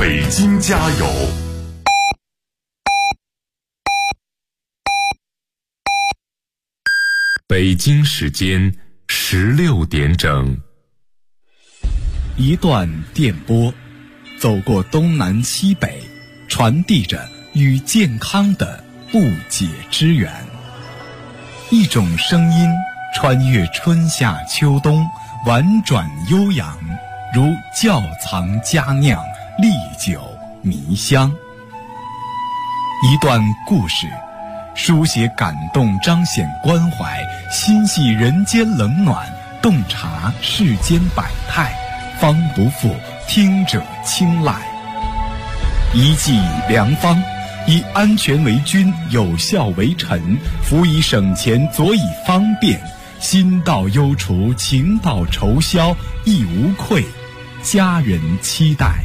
北京加油！北京时间16点整。 一段电波，走过东南西北，传递着与健康的不解之缘。一种声音穿越春夏秋冬，婉转悠扬，如窖藏佳酿，历久弥香。一段故事，书写感动，彰显关怀，心系人间冷暖，洞察世间百态，方不负听者青睐。一剂良方，以安全为君，有效为臣，辅以省钱，佐以方便，心到忧除，情到愁消，亦无愧，家人期待。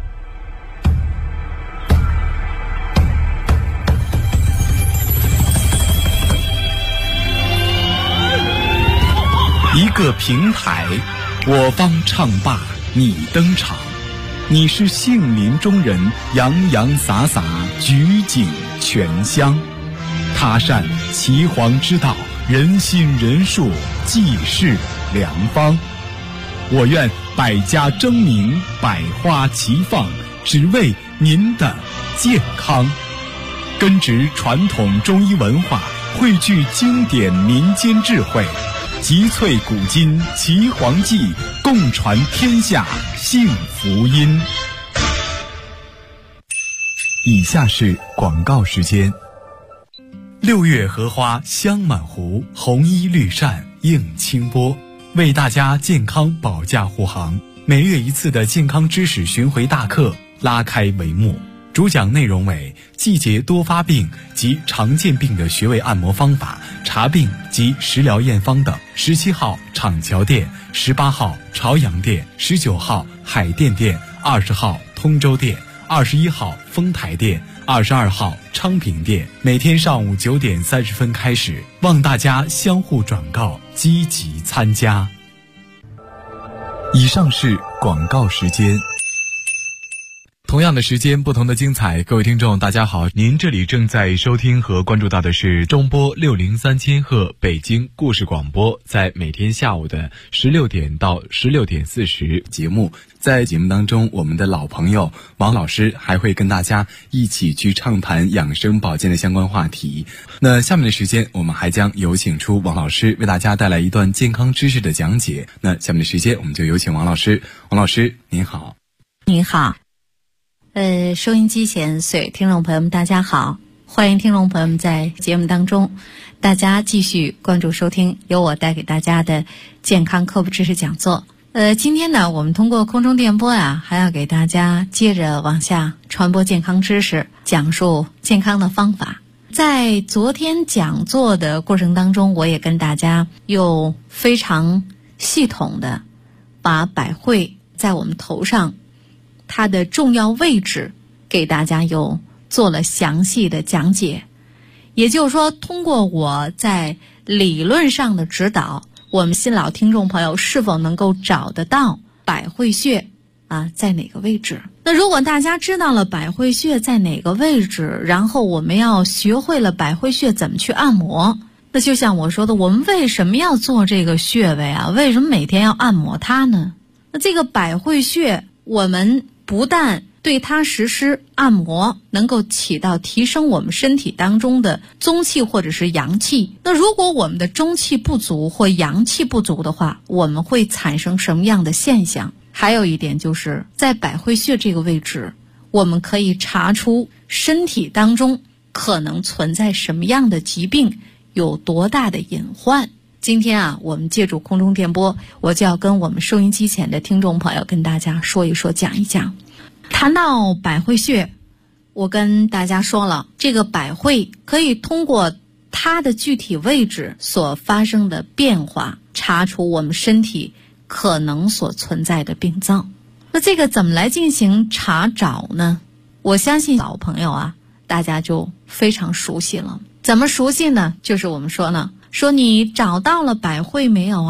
一个平台，我方唱罢你登场，你是杏林中人，洋洋洒洒，举景全香。他善岐黄之道，人心人术，济世良方。我愿百家争鸣，百花齐放，只为您的健康。根植传统中医文化，汇聚经典民间智慧，集萃古今岐黄记，共传天下幸福音。以下是广告时间。6月荷花香满湖，红衣绿扇映清波，为大家健康保驾护航。每月一次的健康知识巡回大课拉开帷幕，主讲内容为季节多发病及常见病的穴位按摩方法、查病及食疗验方等。17号厂桥店，18号朝阳店，19号海淀店，20号通州店，21号丰台店，22号昌平店。每天上午9点30分开始，望大家相互转告，积极参加。以上是广告时间。同样的时间，不同的精彩。各位听众大家好，您这里正在收听和关注到的是中波603千赫北京故事广播，在每天下午的16点到16点40节目。在节目当中，我们的老朋友王老师还会跟大家一起去畅谈养生保健的相关话题。那下面的时间，我们还将有请出王老师为大家带来一段健康知识的讲解。那下面的时间，我们就有请王老师。王老师您好。 您好。收音机前所有听众朋友们大家好，欢迎听众朋友们在节目当中大家继续关注收听由我带给大家的健康科普知识讲座。今天呢，我们通过空中电波还要给大家接着往下传播健康知识，讲述健康的方法。在昨天讲座的过程当中，我也跟大家又非常系统的把百会在我们头上它的重要位置给大家又做了详细的讲解。也就是说，通过我在理论上的指导，我们新老听众朋友是否能够找得到百会穴在哪个位置。那如果大家知道了百会穴在哪个位置，然后我们要学会了百会穴怎么去按摩，那就像我说的，我们为什么要做这个穴位为什么每天要按摩它呢？那这个百会穴，我们不但对它实施按摩能够起到提升我们身体当中的中气或者是阳气，那如果我们的中气不足或阳气不足的话，我们会产生什么样的现象？还有一点就是在百会穴这个位置，我们可以查出身体当中可能存在什么样的疾病，有多大的隐患。今天我们借助空中电波，我就要跟我们收音机前的听众朋友跟大家说一说，讲一讲。谈到百会穴，我跟大家说了，这个百会可以通过它的具体位置所发生的变化，查出我们身体可能所存在的病灶。那这个怎么来进行查找呢？我相信老朋友大家就非常熟悉了。怎么熟悉呢？就是我们说你找到了百会没有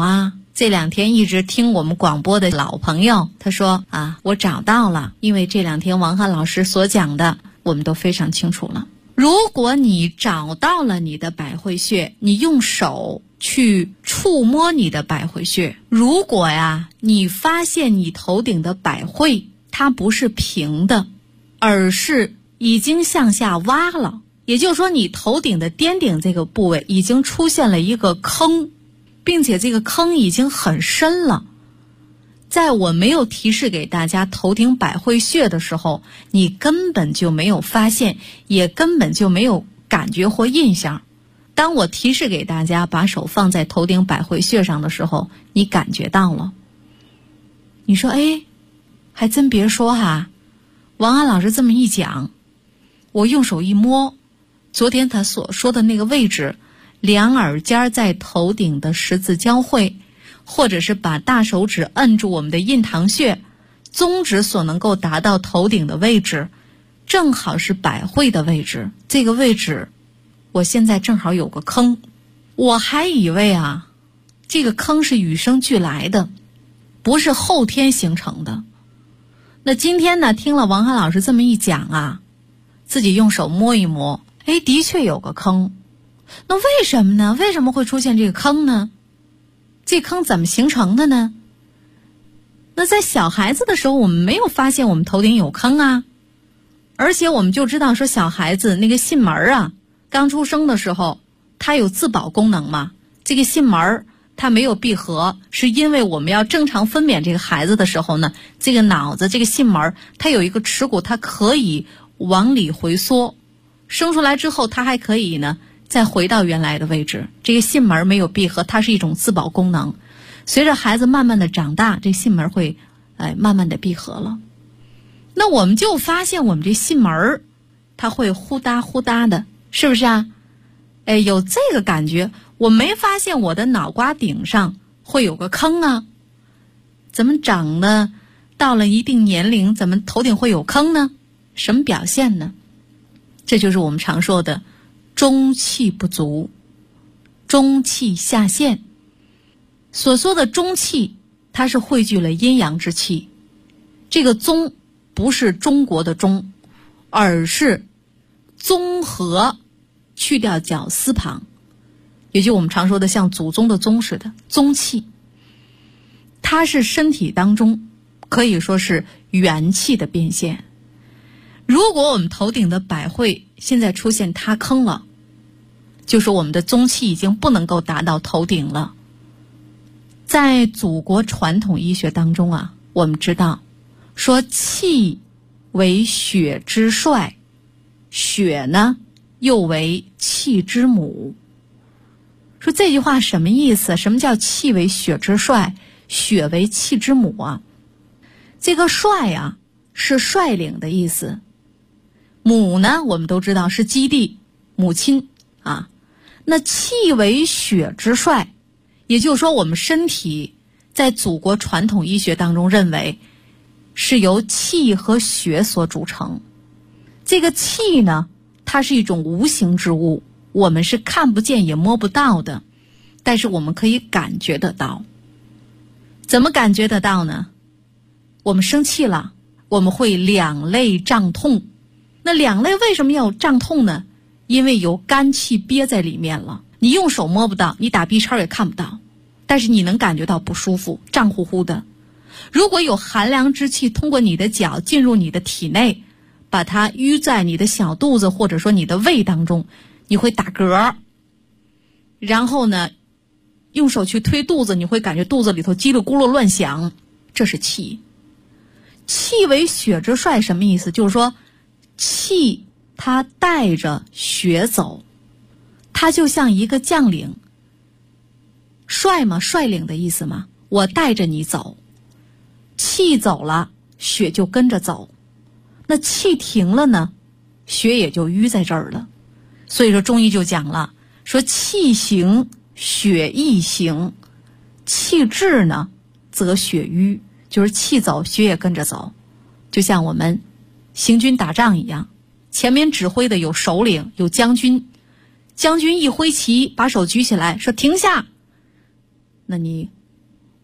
这2天一直听我们广播的老朋友，他说啊，我找到了，因为这2天王翰老师所讲的我们都非常清楚了。如果你找到了你的百会穴，你用手去触摸你的百会穴，如果呀你发现你头顶的百会它不是平的，而是已经向下挖了，也就是说你头顶的巅顶这个部位已经出现了一个坑，并且这个坑已经很深了。在我没有提示给大家头顶百会穴的时候，你根本就没有发现，也根本就没有感觉或印象。当我提示给大家把手放在头顶百会穴上的时候，你感觉到了。你说哎，还真别说哈，王安老师这么一讲，我用手一摸，昨天他所说的那个位置，两耳尖在头顶的十字交汇，或者是把大手指摁住我们的印堂穴，中指所能够达到头顶的位置，正好是百会的位置。这个位置我现在正好有个坑，我还以为啊这个坑是与生俱来的，不是后天形成的。那今天呢，听了王翰老师这么一讲啊，自己用手摸一摸，哎，的确有个坑。那为什么呢？为什么会出现这个坑呢？这坑怎么形成的呢？那在小孩子的时候，我们没有发现我们头顶有坑啊，而且我们就知道说小孩子那个囟门啊，刚出生的时候它有自保功能嘛，这个囟门它没有闭合，是因为我们要正常分娩这个孩子的时候呢，这个脑子这个囟门它有一个耻骨，它可以往里回缩，生出来之后它还可以呢再回到原来的位置。这个囟门没有闭合，它是一种自保功能。随着孩子慢慢的长大，这囟门会慢慢的闭合了。那我们就发现我们这囟门它会呼哒呼哒的，是不是啊？有这个感觉。我没发现我的脑瓜顶上会有个坑啊，怎么长的到了一定年龄，怎么头顶会有坑呢？什么表现呢？这就是我们常说的中气不足，中气下陷。所说的中气，它是汇聚了阴阳之气。这个中不是中国的中，而是综合去掉绞丝旁，也就我们常说的像祖宗的宗似的宗气。它是身体当中可以说是元气的变现。如果我们头顶的百会现在出现塌坑了，就是我们的宗气已经不能够达到头顶了。在祖国传统医学当中啊，我们知道说气为血之帅，血呢又为气之母。说这句话什么意思？什么叫气为血之帅，血为气之母啊？这个帅啊是率领的意思，母呢我们都知道是基地，母亲啊。那气为血之帅，也就是说我们身体在祖国传统医学当中认为是由气和血所组成。这个气呢，它是一种无形之物，我们是看不见也摸不到的，但是我们可以感觉得到。怎么感觉得到呢？我们生气了，我们会两肋胀痛。那两肋为什么要胀痛呢？因为有肝气憋在里面了，你用手摸不到，你打 B 超也看不到，但是你能感觉到不舒服，胀乎乎的。如果有寒凉之气通过你的脚进入你的体内，把它淤在你的小肚子或者说你的胃当中，你会打嗝。然后呢，用手去推肚子，你会感觉肚子里头叽里咕噜乱响，这是气。气为血之帅什么意思？就是说气它带着血走，它就像一个将领。帅嘛，率领的意思嘛，我带着你走。气走了，血就跟着走。那气停了呢，血也就淤在这儿了。所以说中医就讲了，说气行血亦行，气滞呢则血瘀，就是气走血也跟着走。就像我们行军打仗一样，前面指挥的有首领有将军，将军一挥旗把手举起来说停下，那你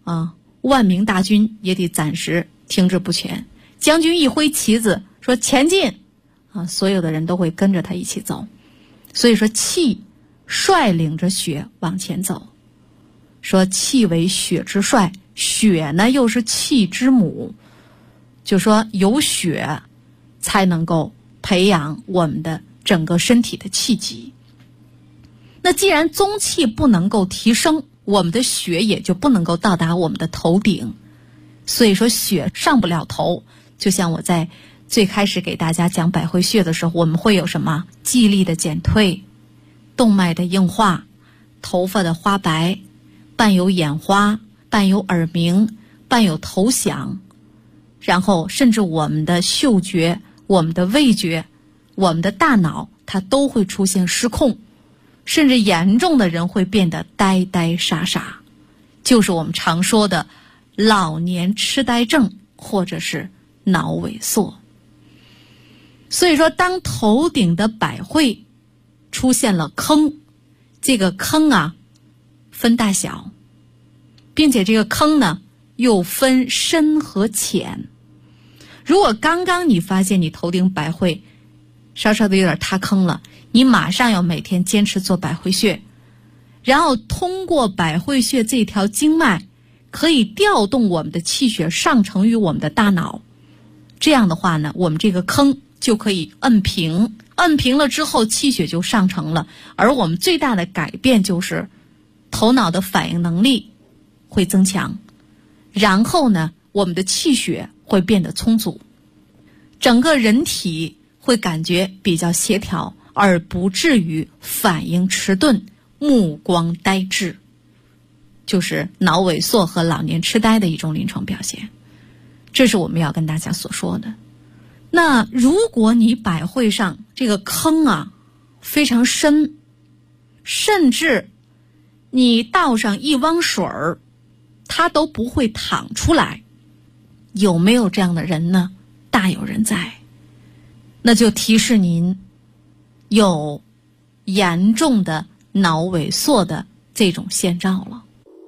万名大军也得暂时停滞不前。将军一挥旗子说前进所有的人都会跟着他一起走。所以说气率领着血往前走，说气为血之帅，血呢又是气之母，就说有血才能够培养我们的整个身体的气机。那既然宗气不能够提升，我们的血也就不能够到达我们的头顶，所以说血上不了头。就像我在最开始给大家讲百会穴的时候，我们会有什么记忆力的减退、动脉的硬化、头发的花白，伴有眼花，伴有耳鸣，伴有头响，然后甚至我们的嗅觉、我们的味觉、我们的大脑它都会出现失控，甚至严重的人会变得呆呆傻傻，就是我们常说的老年痴呆症或者是脑萎缩。所以说当头顶的百会出现了坑，这个坑分大小，并且这个坑呢又分深和浅。如果刚刚你发现你头顶百会稍稍的有点塌坑了，你马上要每天坚持做百会穴，然后通过百会穴这条经脉可以调动我们的气血上承于我们的大脑。这样的话呢，我们这个坑就可以摁平，摁平了之后气血就上承了，而我们最大的改变就是头脑的反应能力会增强，然后呢我们的气血会变得充足，整个人体会感觉比较协调，而不至于反应迟钝、目光呆滞，就是脑萎缩和老年痴呆的一种临床表现。这是我们要跟大家所说的。那如果你百会上这个坑非常深，甚至你倒上一汪水儿它都不会淌出来，有没有这样的人呢？大有人在。那就提示您有严重的脑萎缩的这种先兆了。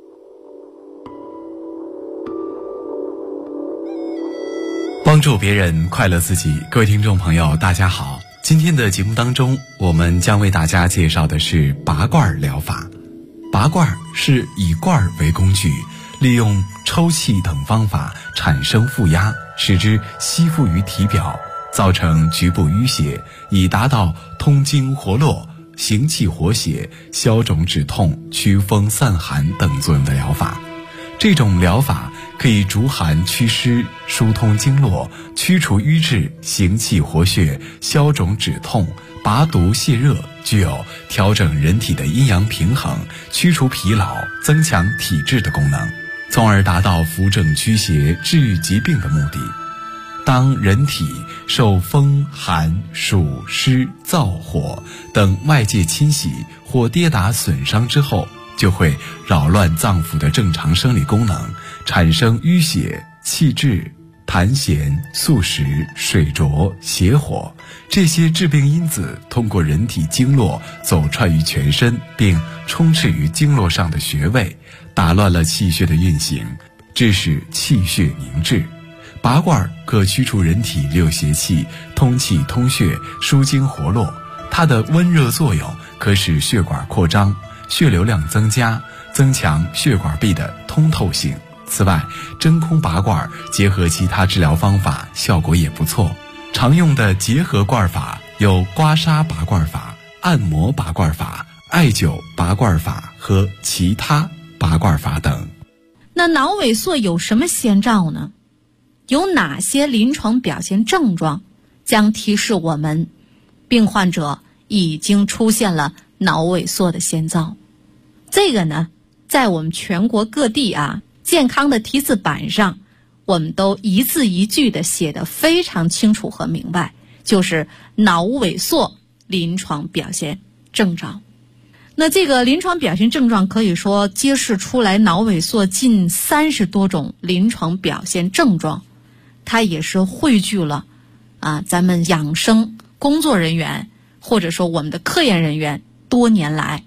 帮助别人，快乐自己。各位听众朋友大家好，今天的节目当中，我们将为大家介绍的是拔罐疗法。拔罐是以罐为工具，利用抽气等方法产生负压，使之吸附于体表，造成局部淤血，以达到通经活络、行气活血、消肿止痛、祛风散寒等作用的疗法。这种疗法可以逐寒祛湿、疏通经络、驱除瘀滞、行气活血、消肿止痛、拔毒泻热，具有调整人体的阴阳平衡、驱除疲劳、增强体质的功能，从而达到扶正驱邪、治愈疾病的目的。当人体受风寒暑湿燥火等外界侵袭或跌打损伤之后，就会扰乱脏腑的正常生理功能，产生淤血、气滞、痰涎、宿食、水浊、邪火，这些致病因子通过人体经络走串于全身，并充斥于经络上的穴位，打乱了气血的运行，致使气血凝滞。拔罐可驱除人体六邪气，通气通血，疏经活络。它的温热作用可使血管扩张，血流量增加，增强血管壁的通透性。此外，真空拔罐结合其他治疗方法，效果也不错。常用的结合罐法有刮痧拔罐法、按摩拔罐法、艾灸拔罐法和其他拔罐法等。 那脑萎缩有什么先兆呢？有哪些临床表现症状将提示我们病患者已经出现了脑萎缩的先兆？这个呢，在我们全国各地健康的题字板上，我们都一字一句的写得非常清楚和明白，就是脑萎缩临床表现症状。那这个临床表现症状可以说揭示出来脑萎缩近30多种临床表现症状，它也是汇聚了咱们养生工作人员或者说我们的科研人员多年来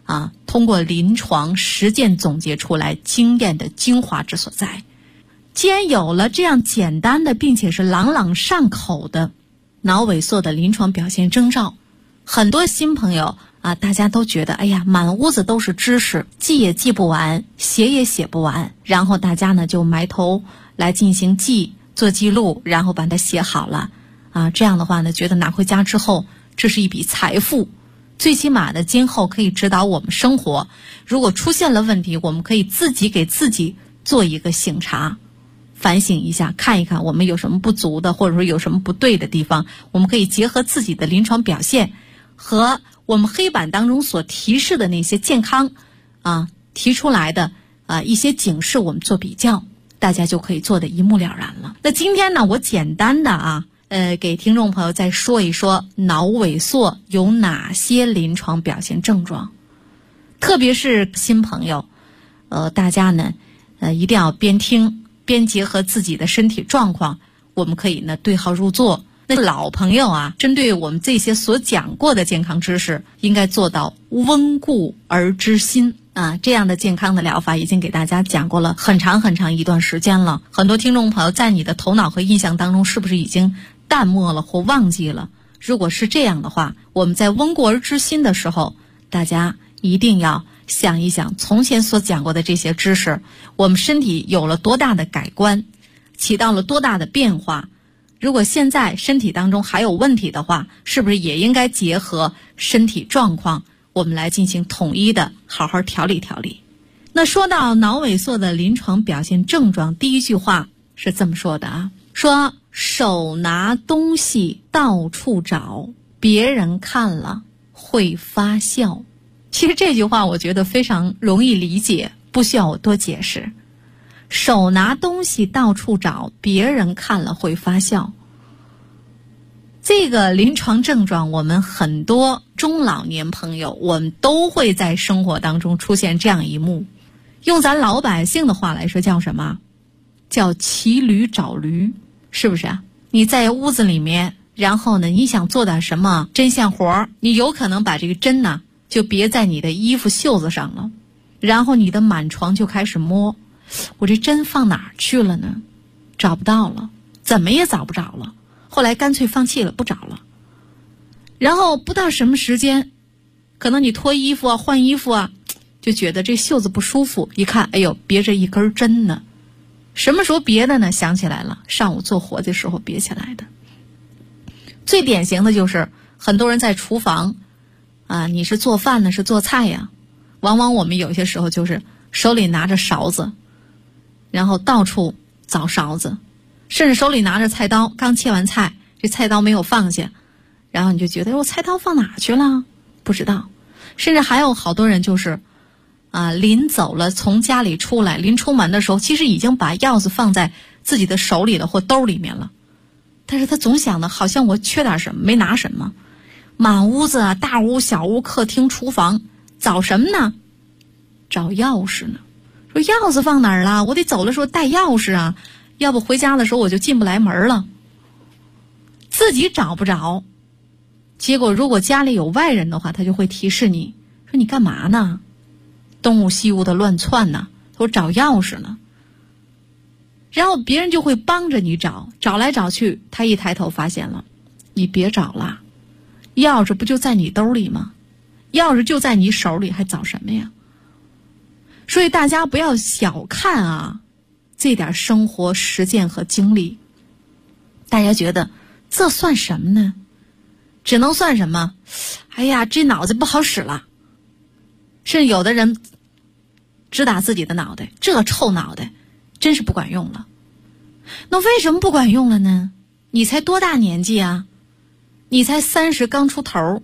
通过临床实践总结出来经验的精华之所在。既然有了这样简单的并且是朗朗上口的脑萎缩的临床表现征兆，很多新朋友大家都觉得满屋子都是知识，记也记不完，写也写不完，然后大家呢就埋头来进行做记录，然后把它写好了这样的话呢，觉得拿回家之后这是一笔财富，最起码的今后可以指导我们生活，如果出现了问题，我们可以自己给自己做一个省察，反省一下，看一看我们有什么不足的，或者说有什么不对的地方，我们可以结合自己的临床表现和我们黑板当中所提示的那些健康提出来的一些警示，我们做比较，大家就可以做得一目了然了。那今天呢，我简单的给听众朋友再说一说脑萎缩有哪些临床表现症状，特别是新朋友，大家呢一定要边听边结合自己的身体状况，我们可以呢对号入座。那老朋友针对我们这些所讲过的健康知识，应该做到温故而知新这样的健康的疗法已经给大家讲过了很长很长一段时间了。很多听众朋友在你的头脑和印象当中是不是已经淡漠了或忘记了？如果是这样的话，我们在温故而知新的时候，大家一定要想一想从前所讲过的这些知识，我们身体有了多大的改观，起到了多大的变化。如果现在身体当中还有问题的话，是不是也应该结合身体状况，我们来进行统一的好好调理调理。那说到脑萎缩的临床表现症状，第一句话是这么说的说手拿东西到处找，别人看了会发笑。其实这句话我觉得非常容易理解，不需要我多解释。手拿东西到处找，别人看了会发笑。这个临床症状，我们很多中老年朋友，我们都会在生活当中出现这样一幕。用咱老百姓的话来说，叫什么？叫骑驴找驴，是不是你在屋子里面，然后呢，你想做点什么针线活，你有可能把这个针呢就别在你的衣服袖子上了，然后你的满床就开始摸，我这针放哪儿去了呢？找不到了，怎么也找不着了。后来干脆放弃了，不找了。然后不到什么时间，可能你脱衣服换衣服就觉得这袖子不舒服，一看，哎呦，别着一根针呢。什么时候别的呢？想起来了，上午做活的时候别起来的。最典型的就是很多人在厨房你是做饭呢，是做菜呀，往往我们有些时候就是手里拿着勺子，然后到处找勺子，甚至手里拿着菜刀，刚切完菜，这菜刀没有放下，然后你就觉得我菜刀放哪去了？不知道。甚至还有好多人就是临走了，从家里出来，临出门的时候，其实已经把钥匙放在自己的手里了或兜里面了，但是他总想的好像我缺点什么，没拿什么。满屋子大屋小屋客厅厨房，找什么呢？找钥匙呢。说钥匙放哪儿了？我得走的时候带钥匙要不回家的时候我就进不来门了。自己找不着，结果如果家里有外人的话，他就会提示你说你干嘛呢？东屋西屋的乱窜呢，我找钥匙呢。然后别人就会帮着你找，找来找去，他一抬头发现了，你别找了，钥匙不就在你兜里吗？钥匙就在你手里，还找什么呀？所以大家不要小看这点生活实践和经历。大家觉得这算什么呢？只能算什么？哎呀，这脑子不好使了。甚至有的人直打自己的脑袋，这臭脑袋真是不管用了。那为什么不管用了呢？你才多大年纪你才30刚出头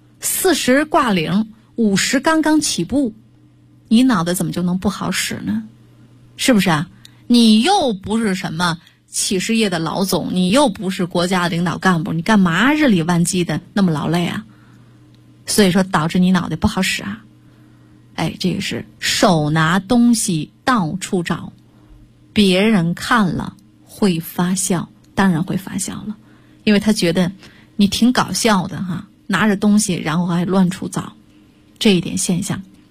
，40挂零，50刚刚起步，你脑袋怎么就能不好使呢？是不是你又不是什么企事业的老总，你又不是国家领导干部，你干嘛日理万机的那么劳累所以说导致你脑袋不好使这个是手拿东西到处找，别人看了会发笑。当然会发笑了，因为他觉得你挺搞笑的拿着东西然后还乱处找，这一点现象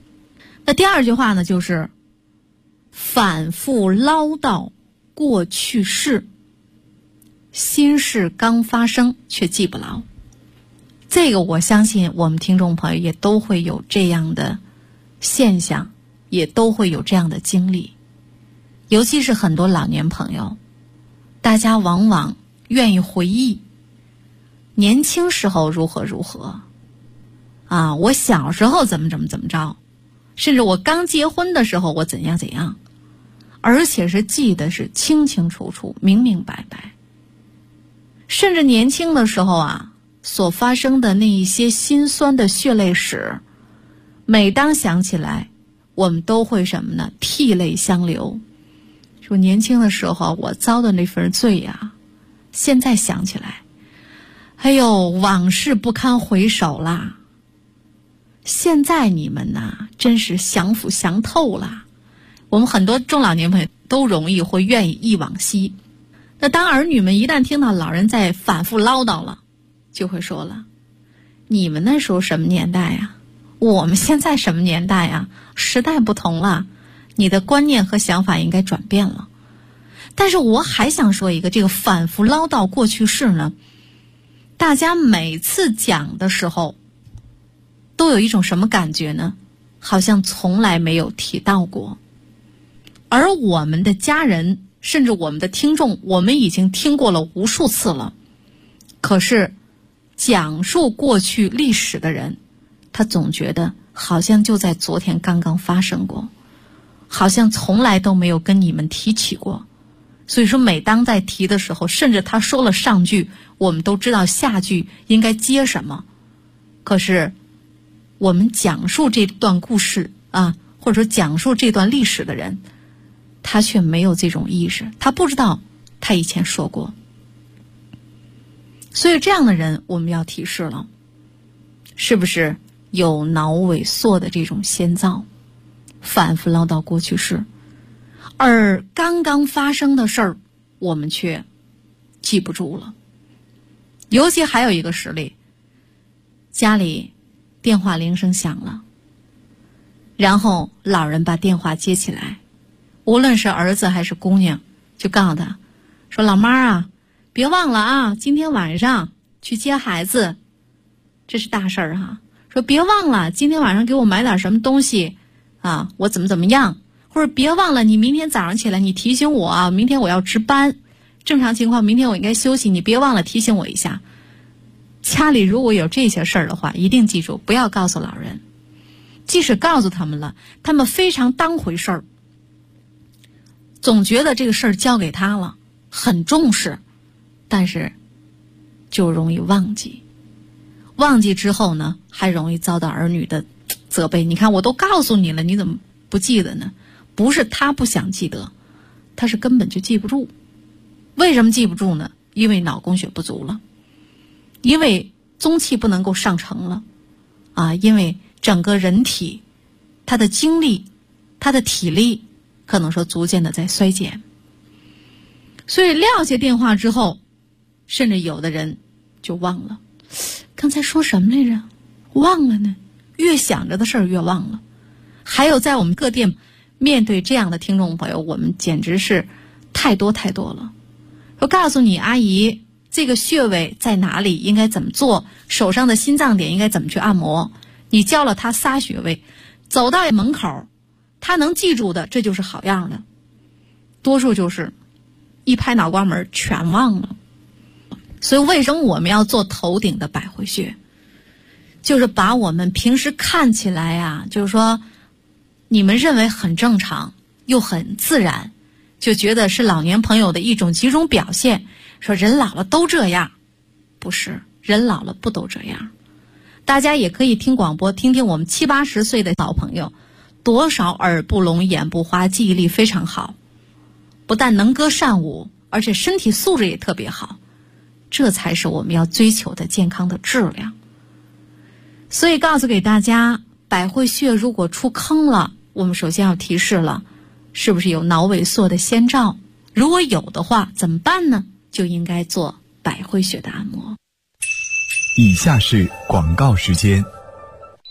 那第二句话呢，就是反复唠叨过去式，心事刚发生却记不牢。这个我相信我们听众朋友也都会有这样的现象，也都会有这样的经历。尤其是很多老年朋友，大家往往愿意回忆年轻时候如何如何啊，我小时候怎么着，甚至我刚结婚的时候我怎样怎样，而且是记得是清清楚楚明明白白。甚至年轻的时候啊，所发生的那一些辛酸的血泪史，每当想起来我们都会什么呢？涕泪相流。说年轻的时候我遭的那份罪呀，现在想起来，哎呦，往事不堪回首啦。现在你们呐，真是享福享透了。我们很多中老年朋友都容易会愿意忆往昔。那当儿女们一旦听到老人在反复唠叨了，就会说了，你们那时候什么年代呀？我们现在什么年代呀？时代不同了，你的观念和想法应该转变了。但是我还想说一个，这个反复唠叨过去式呢，大家每次讲的时候都有一种什么感觉呢？好像从来没有提到过。而我们的家人甚至我们的听众，我们已经听过了无数次了，可是讲述过去历史的人，他总觉得好像就在昨天刚刚发生过，好像从来都没有跟你们提起过。所以说每当在提的时候，甚至他说了上句，我们都知道下句应该接什么，可是我们讲述这段故事啊，或者说讲述这段历史的人，他却没有这种意识，他不知道他以前说过。所以这样的人我们要提示了，是不是有脑萎缩的这种先兆，反复唠叨过去式，而刚刚发生的事儿我们却记不住了。尤其还有一个实例，家里电话铃声响了，然后老人把电话接起来，无论是儿子还是姑娘，就告诉他说，老妈啊，别忘了啊，今天晚上去接孩子，这是大事儿哈。说别忘了今天晚上给我买点什么东西啊，我怎么样，或者别忘了你明天早上起来你提醒我啊，明天我要值班，正常情况明天我应该休息，你别忘了提醒我一下。家里如果有这些事儿的话，一定记住不要告诉老人，即使告诉他们了，他们非常当回事儿，总觉得这个事儿交给他了，很重视，但是就容易忘记。忘记之后呢，还容易遭到儿女的责备。你看我都告诉你了，你怎么不记得呢？不是他不想记得，他是根本就记不住。为什么记不住呢？因为脑供血不足了，因为宗气不能够上承了啊，因为整个人体他的精力他的体力可能说逐渐的在衰减。所以撂下电话之后，甚至有的人就忘了刚才说什么来着，忘了呢，越想着的事儿越忘了。还有在我们各店面对这样的听众朋友，我们简直是太多了。说告诉你阿姨这个穴位在哪里，应该怎么做，手上的心脏点应该怎么去按摩，你教了他仨穴位，走到门口他能记住的，这就是好样的。多数就是一拍脑瓜门全忘了。所以为什么我们要做头顶的百会穴，就是把我们平时看起来啊，就是说你们认为很正常又很自然，就觉得是老年朋友的一种几种表现，说人老了都这样，不是，人老了不都这样。大家也可以听广播听听我们70、80岁的小朋友，多少耳不聋眼不花，记忆力非常好，不但能歌善舞，而且身体素质也特别好，这才是我们要追求的健康的质量。所以告诉给大家，百会穴如果出坑了，我们首先要提示了，是不是有脑萎缩的先兆？如果有的话怎么办呢？就应该做百会穴的按摩。 以下是广告时间。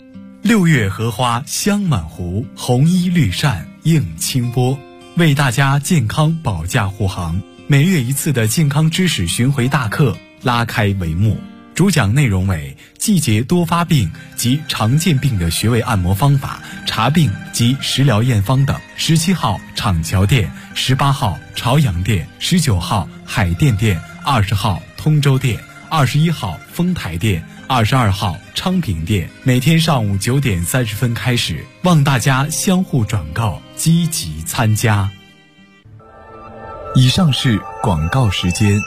6月荷花香满湖，红衣绿扇映清波，为大家健康保驾护航。每月一次的健康知识巡回大课拉开帷幕，主讲内容为季节多发病及常见病的穴位按摩方法、查病及食疗验方等。17号厂桥店，18号朝阳店，19号海淀店，20号通州店，21号丰台店，22号昌平店。每天上午9点30分开始，望大家相互转告，积极参加。以上是广告时间。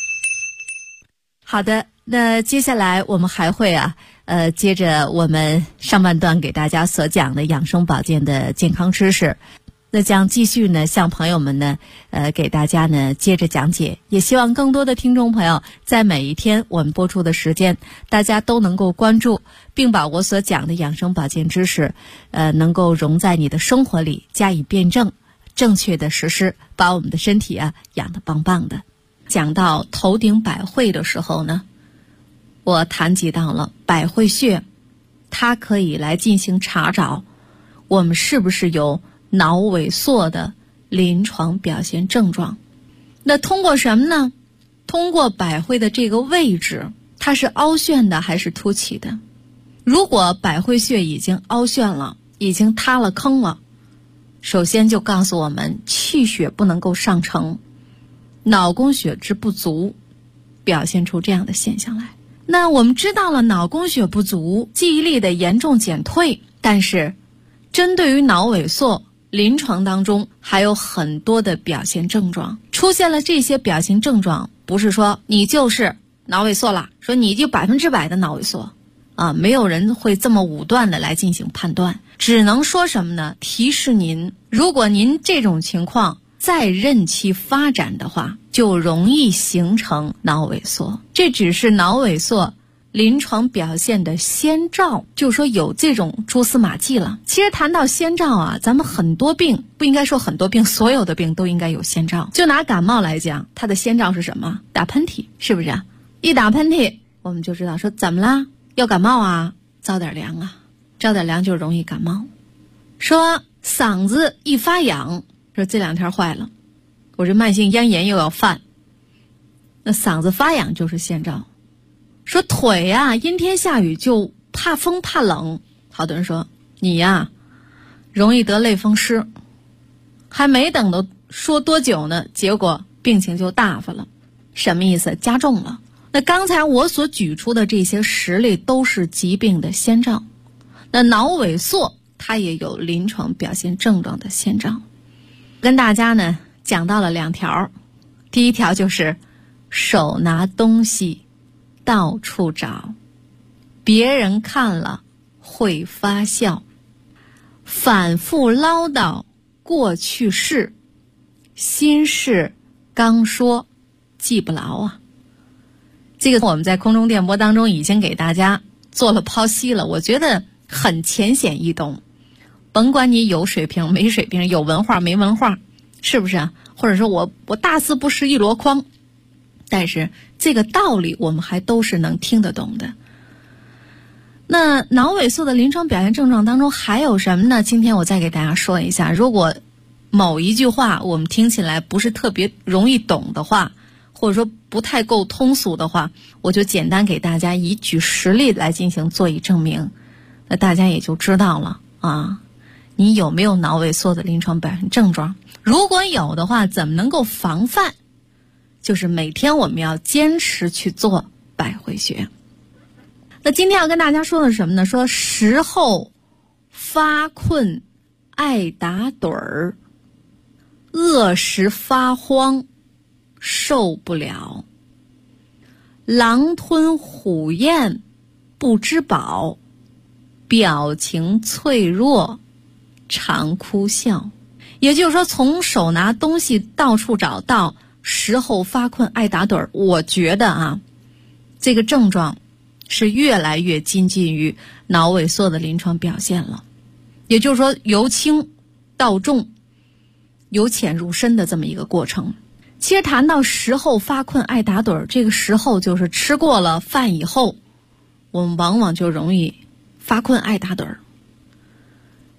好的，那接下来我们还会接着我们上半段给大家所讲的养生保健的健康知识，那将继续呢向朋友们呢给大家呢接着讲解。也希望更多的听众朋友在每一天我们播出的时间，大家都能够关注，并把我所讲的养生保健知识能够融在你的生活里，加以辩证，正确的实施，把我们的身体养得棒棒的。讲到头顶百会的时候呢，我谈及到了百会穴，它可以来进行查找我们是不是有脑萎缩的临床表现症状。那通过什么呢？通过百会的这个位置，它是凹陷的还是凸起的。如果百会穴已经凹陷了，已经塌了坑了，首先就告诉我们气血不能够上承，脑供血之不足，表现出这样的现象来。那我们知道了脑供血不足，记忆力的严重减退，但是针对于脑萎缩，临床当中还有很多的表现症状。出现了这些表现症状，不是说你就是脑萎缩了，说你就100%的脑萎缩没有人会这么武断的来进行判断，只能说什么呢？提示您，如果您这种情况再任其发展的话，就容易形成脑萎缩。这只是脑萎缩临床表现的先兆，就是说有这种蛛丝马迹了。其实谈到先兆咱们很多病，不应该说很多病，所有的病都应该有先兆。就拿感冒来讲，它的先兆是什么？打喷嚏，是不是一打喷嚏我们就知道说怎么啦？要感冒着点凉着点凉就容易感冒。说嗓子一发痒，说这2天坏了，我这慢性咽炎又要犯，那嗓子发痒就是先兆。说腿阴天下雨就怕风怕冷，好多人说你容易得类风湿，还没等到说多久呢，结果病情就大发了。什么意思？加重了。那刚才我所举出的这些实例都是疾病的先兆。那脑萎缩它也有临床表现症状的先兆。跟大家呢讲到了2条。第一条就是手拿东西到处找，别人看了会发笑，反复唠叨过去式，心事刚说记不牢这个我们在空中电波当中已经给大家做了剖析了，我觉得很浅显易懂。甭管你有水平没水平，有文化没文化，是不是或者说我大字不识一箩筐，但是这个道理我们还都是能听得懂的。那脑萎缩的临床表现症状当中还有什么呢？今天我再给大家说一下。如果某一句话我们听起来不是特别容易懂的话，或者说不太够通俗的话，我就简单给大家以举实例来进行做以证明，那大家也就知道了你有没有脑萎缩的临床表现症状。如果有的话，怎么能够防范？就是每天我们要坚持去做百会穴。那今天要跟大家说的是什么呢？说时候发困爱打盹儿，饿时发慌受不了，狼吞虎咽不知饱，表情脆弱常哭笑。也就是说，从手拿东西到处找到时候发困爱打盹儿，我觉得这个症状是越来越接近于脑萎缩的临床表现了。也就是说，由轻到重，由浅入深的这么一个过程。其实谈到时候发困爱打盹儿，这个时候就是吃过了饭以后，我们往往就容易发困爱打盹儿。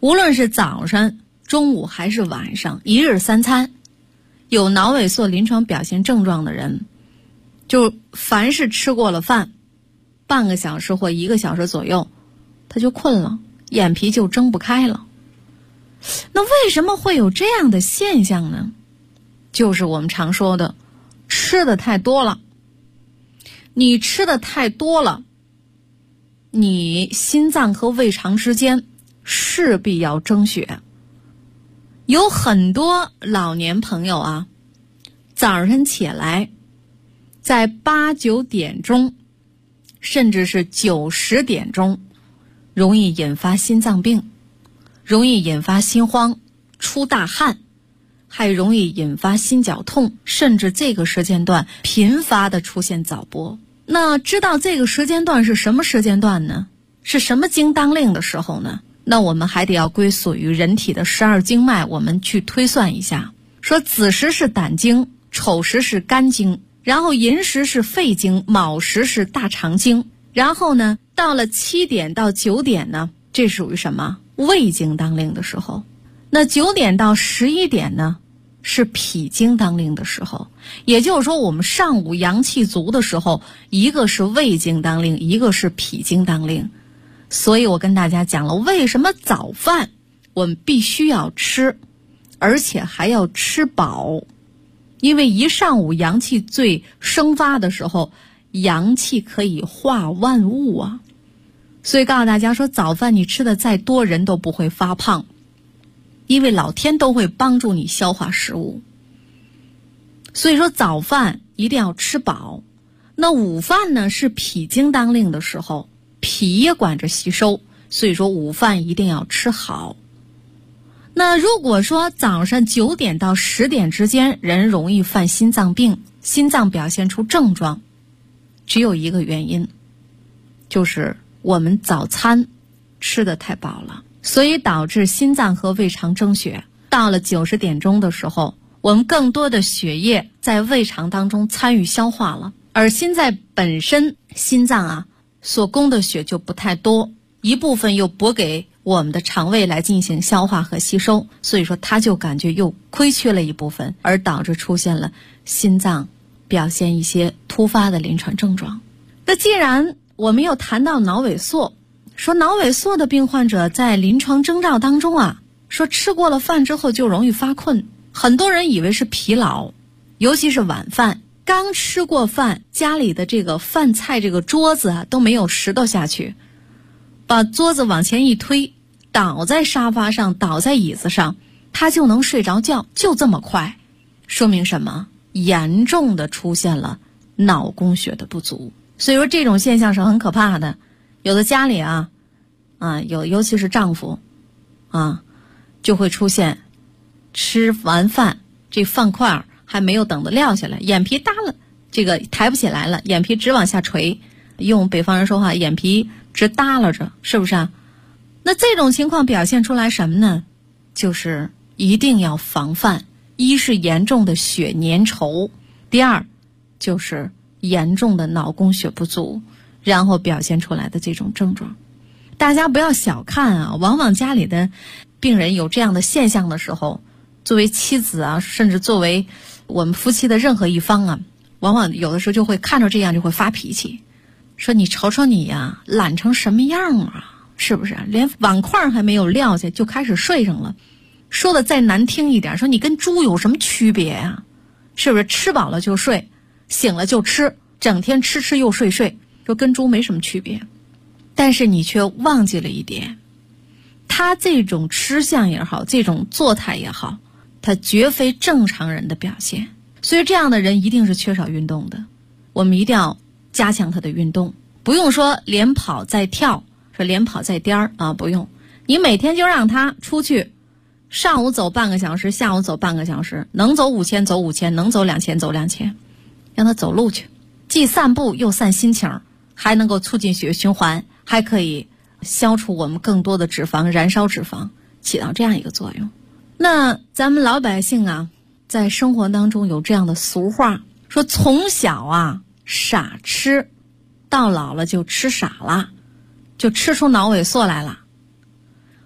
无论是早上、中午还是晚上，一日三餐，有脑萎缩临床表现症状的人，就凡是吃过了饭，半个小时或1个小时左右，他就困了，眼皮就睁不开了。那为什么会有这样的现象呢？就是我们常说的，吃的太多了。你吃的太多了，你心脏和胃肠之间势必要争血。有很多老年朋友啊，早晨起来在8、9点钟甚至是9、10点钟容易引发心脏病，容易引发心慌、出大汗，还容易引发心绞痛，甚至这个时间段频发的出现早搏。那知道这个时间段是什么时间段呢？是什么经当令的时候呢？那我们还得要归属于人体的12经脉，我们去推算一下，说子时是胆经，丑时是肝经，然后寅时是肺经，卯时是大肠经，然后呢到了7点到9点呢，这属于什么？胃经当令的时候。那9点到11点呢，是脾经当令的时候。也就是说，我们上午阳气足的时候，一个是胃经当令，一个是脾经当令。所以我跟大家讲了，为什么早饭我们必须要吃，而且还要吃饱。因为一上午阳气最生发的时候，阳气可以化万物啊。所以告诉大家说，早饭你吃的再多，人都不会发胖，因为老天都会帮助你消化食物。所以说早饭一定要吃饱。那午饭呢，是脾经当令的时候，脾也管着吸收，所以说午饭一定要吃好。那如果说早上9点到10点之间人容易犯心脏病，心脏表现出症状，只有一个原因，就是我们早餐吃得太饱了，所以导致心脏和胃肠争血。到了90点钟的时候，我们更多的血液在胃肠当中参与消化了，而现在本身心脏啊所供的血就不太多，一部分又拨给我们的肠胃来进行消化和吸收，所以说它就感觉又亏缺了一部分，而导致出现了心脏表现一些突发的临床症状。那既然我们又谈到脑萎缩，说脑萎缩的病患者在临床征兆当中啊，说吃过了饭之后就容易发困，很多人以为是疲劳，尤其是晚饭，刚吃过饭，家里的这个饭菜这个桌子啊都没有拾掇下去，把桌子往前一推，倒在沙发上，倒在椅子上，他就能睡着觉，就这么快。说明什么？严重的出现了脑供血的不足。所以说这种现象是很可怕的。有的家里尤其是丈夫就会出现吃完饭这饭块还没有等着撂下来，眼皮耷了，这个抬不起来了，眼皮直往下垂，用北方人说话，眼皮直耷拉着，是不是啊？那这种情况表现出来什么呢？就是一定要防范，一是严重的血粘稠，第二就是严重的脑供血不足，然后表现出来的这种症状。大家不要小看啊，往往家里的病人有这样的现象的时候，作为妻子啊，甚至作为我们夫妻的任何一方啊，往往有的时候就会看着这样就会发脾气，说你瞅瞅你呀，懒成什么样啊，是不是？连碗筷还没有撂下就开始睡上了。说的再难听一点，说你跟猪有什么区别啊？是不是？吃饱了就睡，醒了就吃，整天吃又睡，说跟猪没什么区别。但是你却忘记了一点，他这种吃相也好，这种作态也好，他绝非正常人的表现。所以这样的人一定是缺少运动的，我们一定要加强他的运动。不用说连跑带跳，说连跑带颠儿啊，不用。你每天就让他出去，上午走半个小时，下午走半个小时，能走5000走5000，能走2000走2000，让他走路去，既散步又散心情，还能够促进血液循环，还可以消除我们更多的脂肪，燃烧脂肪，起到这样一个作用。那咱们老百姓啊，在生活当中有这样的俗话，说从小啊傻吃，到老了就吃傻了，就吃出脑萎缩来了。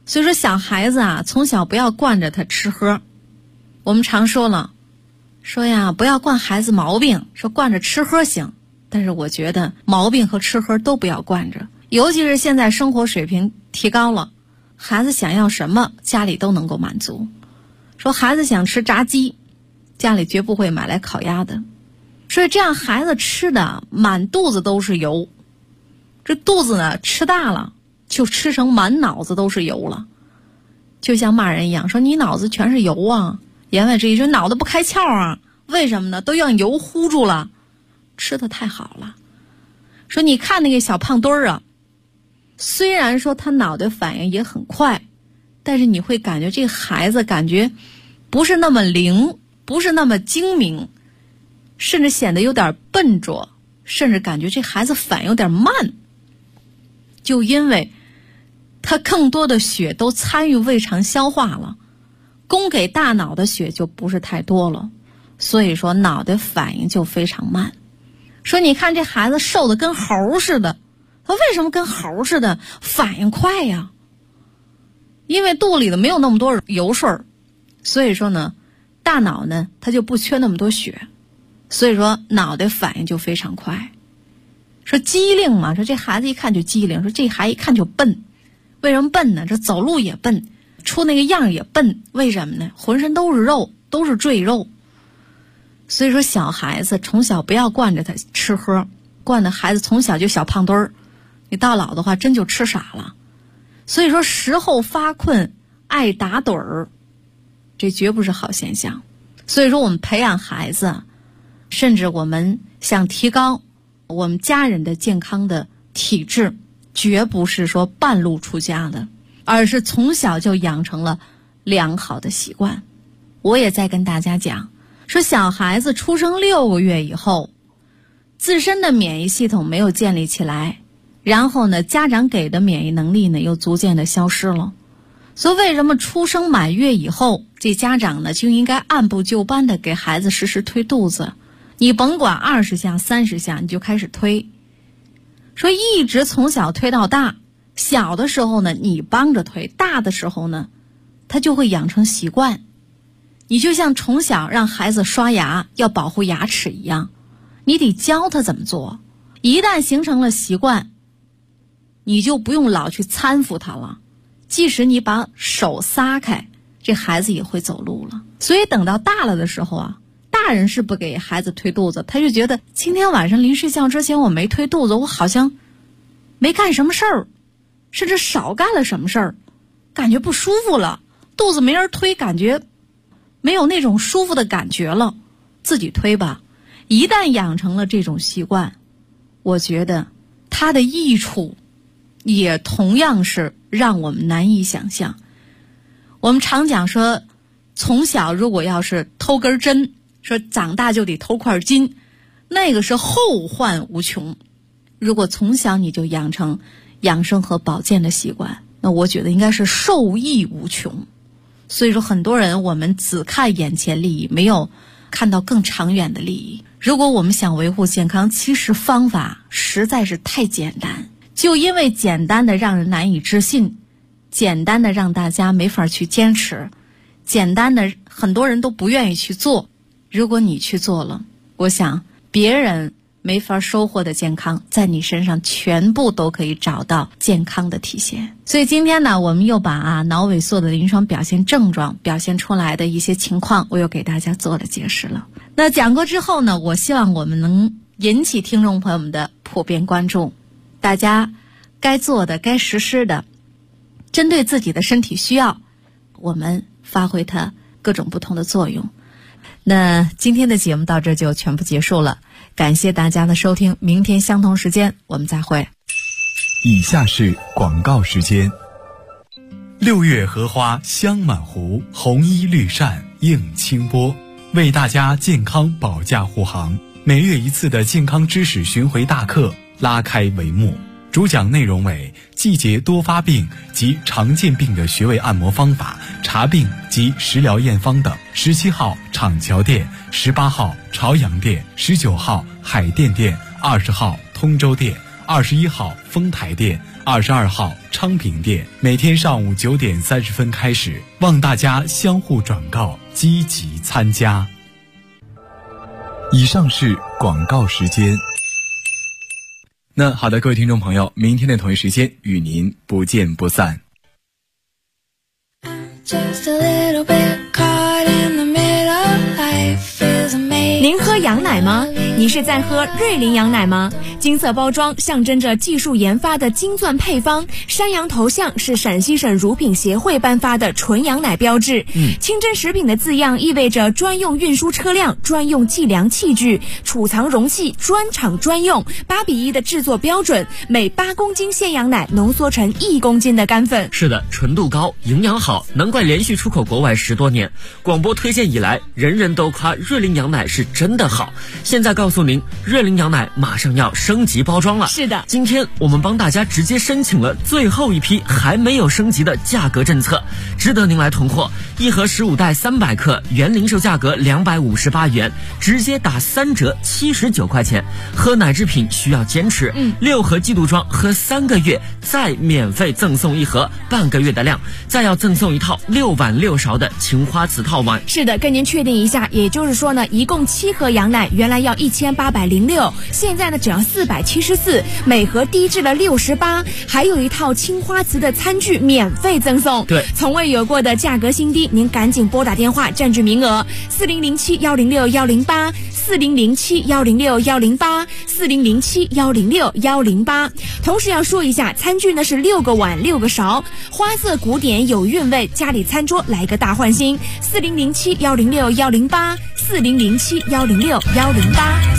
所以说小孩子啊，从小不要惯着他吃喝。我们常说了，说呀，不要惯孩子毛病，说惯着吃喝行，但是我觉得毛病和吃喝都不要惯着。尤其是现在生活水平提高了，孩子想要什么家里都能够满足。说孩子想吃炸鸡，家里绝不会买来烤鸭的。所以这样孩子吃的满肚子都是油，这肚子呢吃大了就吃成满脑子都是油了，就像骂人一样，说你脑子全是油啊，言外之意说脑子不开窍啊。为什么呢？都让油糊住了，吃的太好了。说你看那个小胖墩儿啊，虽然说他脑袋反应也很快，但是你会感觉这个孩子感觉不是那么灵，不是那么精明，甚至显得有点笨拙，甚至感觉这孩子反应有点慢，就因为他更多的血都参与胃肠消化了，供给大脑的血就不是太多了，所以说脑袋反应就非常慢。说你看这孩子瘦的跟猴似的，他为什么跟猴似的反应快呀？因为肚里的没有那么多油水，所以说呢大脑呢它就不缺那么多血，所以说脑袋反应就非常快。说机灵嘛，说这孩子一看就机灵，说这孩子一看就笨。为什么笨呢？这走路也笨，出那个样也笨，为什么呢？浑身都是肉，都是赘肉。所以说小孩子从小不要惯着他吃喝，惯的孩子从小就小胖墩儿，你到老的话真就吃傻了。所以说食后发困爱打盹儿，这绝不是好现象。所以说我们培养孩子，甚至我们想提高我们家人的健康的体质，绝不是说半路出家的，而是从小就养成了良好的习惯。我也在跟大家讲，说小孩子出生6个月以后，自身的免疫系统没有建立起来，然后呢家长给的免疫能力呢又逐渐的消失了。所以为什么出生满月以后，这家长呢就应该按部就班的给孩子实时推肚子，你甭管20下30下你就开始推，说一直从小推到大，小的时候呢你帮着推，大的时候呢他就会养成习惯。你就像从小让孩子刷牙要保护牙齿一样，你得教他怎么做，一旦形成了习惯，你就不用老去搀扶他了，即使你把手撒开，这孩子也会走路了。所以等到大了的时候啊，大人是不给孩子推肚子，他就觉得今天晚上临睡觉之前我没推肚子，我好像没干什么事儿，甚至少干了什么事儿，感觉不舒服了，肚子没人推，感觉没有那种舒服的感觉了，自己推吧。一旦养成了这种习惯，我觉得它的益处也同样是让我们难以想象。我们常讲说，从小如果要是偷根针，说长大就得偷块金，那个是后患无穷。如果从小你就养成养生和保健的习惯，那我觉得应该是受益无穷。所以说很多人我们只看眼前利益，没有看到更长远的利益。如果我们想维护健康，其实方法实在是太简单，就因为简单的让人难以置信，简单的让大家没法去坚持，简单的很多人都不愿意去做。如果你去做了，我想别人没法收获的健康，在你身上全部都可以找到健康的体现。所以今天呢，我们又把脑萎缩的临床表现症状表现出来的一些情况，我又给大家做了解释了。那讲过之后呢，我希望我们能引起听众朋友们的普遍关注，大家该做的该实施的，针对自己的身体需要，我们发挥它各种不同的作用。那今天的节目到这就全部结束了，感谢大家的收听，明天相同时间我们再会。 以下是广告时间。6月荷花香满湖，红衣绿扇映清波，为大家健康保驾护航。每月一次的健康知识巡回大课拉开帷幕，主讲内容为季节多发病及常见病的穴位按摩方法、查病及食疗验方等。17号厂桥店，18号朝阳店，19号海淀店，20号通州店 21号丰台店、22号昌平店，每天上午9点30分开始，望大家相互转告，积极参加。以上是广告时间。那好的，各位听众朋友，明天的同一时间与您不见不散。 您喝羊奶吗？你是在喝瑞麟羊奶吗？金色包装象征着技术研发的金钻配方，山羊头像是陕西省乳品协会颁发的纯羊奶标志。清真食品的字样意味着专用运输车辆、专用计量器具、储藏容器专厂专用，8:1的制作标准，每8公斤鲜羊奶浓缩成1公斤的干粉。 是的，纯度高，营养好，难怪连续出口国外10多年。广播推荐以来，人人都夸瑞麟羊奶是真的好。现在告诉您，瑞麟羊奶马上要升级包装了。 是的， 今天我们帮大家直接申请了最后一批还没有升级的价格政策，值得您来囤货。一盒15袋300克，原零售价格258元，直接打3折，79块钱。喝奶制品需要坚持，6盒季度装喝3个月，再免费赠送1盒半个月的量，再要赠送一套6碗6勺的青花瓷套碗。 是的，跟您确定一下，也就是说呢，一共7盒羊奶，原来要1806，现在呢只要474，每盒低至了68，还有一套青花瓷的餐具免费赠送。 对， 从未有过的价格新低，您赶紧拨打电话占据名额，4007-106-108，4007-106-108，4007-106-108。同时要说一下，餐具呢是6个碗6个勺，花色古典有韵味，家里餐桌来个大换新，4007-106-108，4007-106-108。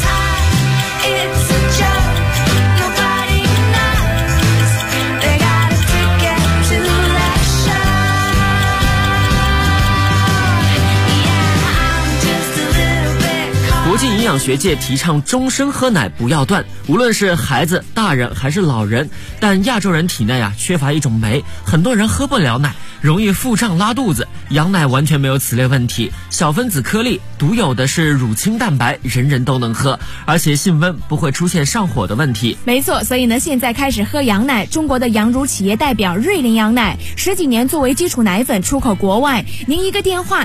国际营养学界提倡终身喝奶不要断，无论是孩子、大人还是老人，但亚洲人体内缺乏一种酶，很多人喝不了奶，容易腹胀拉肚子。羊奶完全没有此类问题，小分子颗粒，独有的是乳清蛋白，人人都能喝，而且性温不会出现上火的问题。 没错，所以呢，现在开始喝羊奶。中国的羊乳企业代表瑞麟羊奶10几年作为基础奶粉出口国外，您一个电话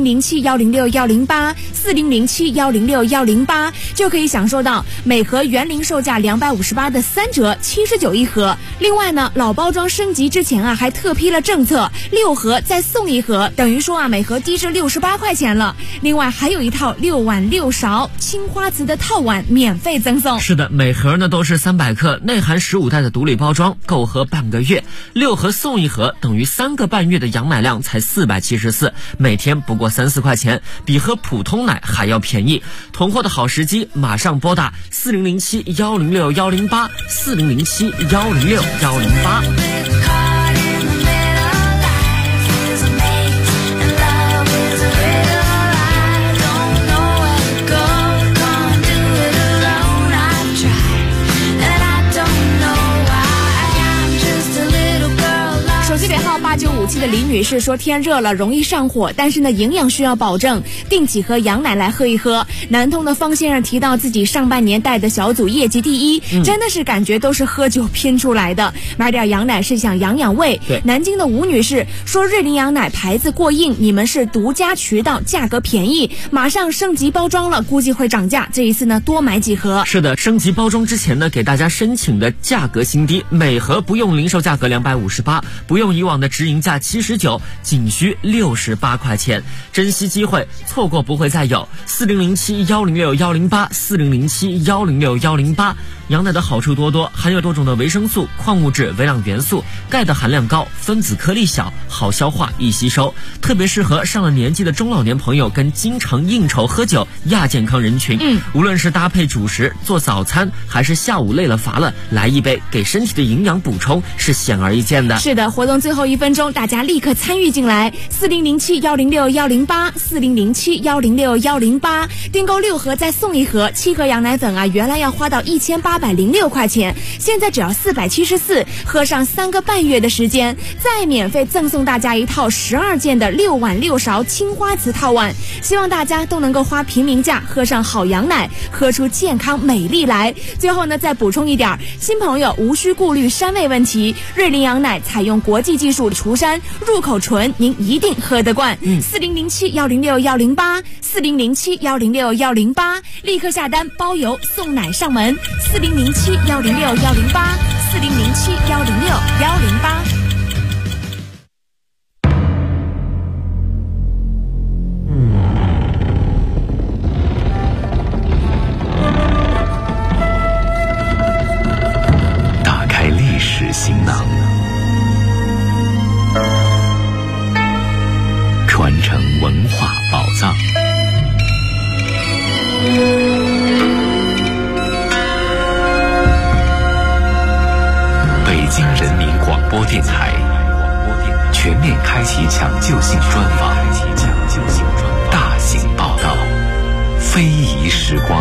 4007-106-108，4007-106-108就可以享受到每盒原零售价258的3折，79一盒。另外呢，老包装升级之前还特批了政策，6盒再送1盒，等于说每盒低至68块钱了。另外还有一套6碗6勺青花瓷的套碗免费赠送。 是的，每盒呢都是300克，内含15袋的独立包装，够喝半个月。6盒送1盒，等于3个半月的羊奶量才474，每天不过3-4块钱，比喝普通奶还要便宜。囤货的好时机，马上拨打4007-106-108，4007-106-108。 手机尾号8957的李女士说，天热了容易上火，但是呢营养需要保证，定几盒羊奶来喝一喝。南通的方先生提到自己上半年带的小组业绩第1，真的是感觉都是喝酒拼出来的，买点羊奶是想养养胃。南京的吴女士说，瑞麟羊奶牌子过硬，你们是独家渠道，价格便宜，马上升级包装了，估计会涨价，这一次呢多买几盒。 是的，升级包装之前呢，给大家申请的价格新低，每盒不用零售价格258，不用以往的直营价79，仅需68块钱。珍惜机会，错过不会再有。4007-106-108， 4007-106-108。羊奶的好处多多，含有多种的维生素、矿物质、微量元素，钙的含量高，分子颗粒小，好消化易吸收，特别适合上了年纪的中老年朋友跟经常应酬喝酒亚健康人群。无论是搭配主食做早餐，还是下午累了乏了，来一杯给身体的营养补充是显而易见的。 是的，活动最后1分钟，大家立刻参与进来，4007-106-108， 4007-106-108，订购6盒再送1盒。7盒羊奶粉原来要花到1800 806块钱，现在只要474，喝上3个半月的时间，再免费赠送大家一套12件的6碗6勺青花瓷套碗。希望大家都能够花平民价喝上好羊奶，喝出健康美丽来。最后呢，再补充一点，新朋友无需顾虑膻味问题，瑞麟羊奶采用国际技术除膻，入口纯，您一定喝得惯。4007106108，4007106108，立刻下单包邮送奶上门。4007106108，4007106108。 行囊，传承文化宝藏。北京人民广播电台全面开启抢救性专访，大型报道，非遗时光。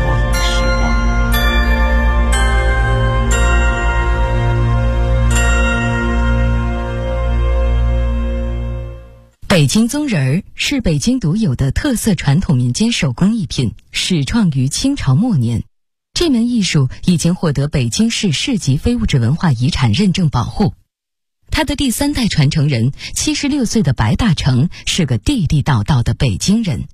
北京宗人儿是北京独有的特色传统民间手工艺品，始创于清朝末年。这门艺术已经获得北京市市级非物质文化遗产认证保护。他的第3代传承人76岁的白大成是个地地道道的北京人。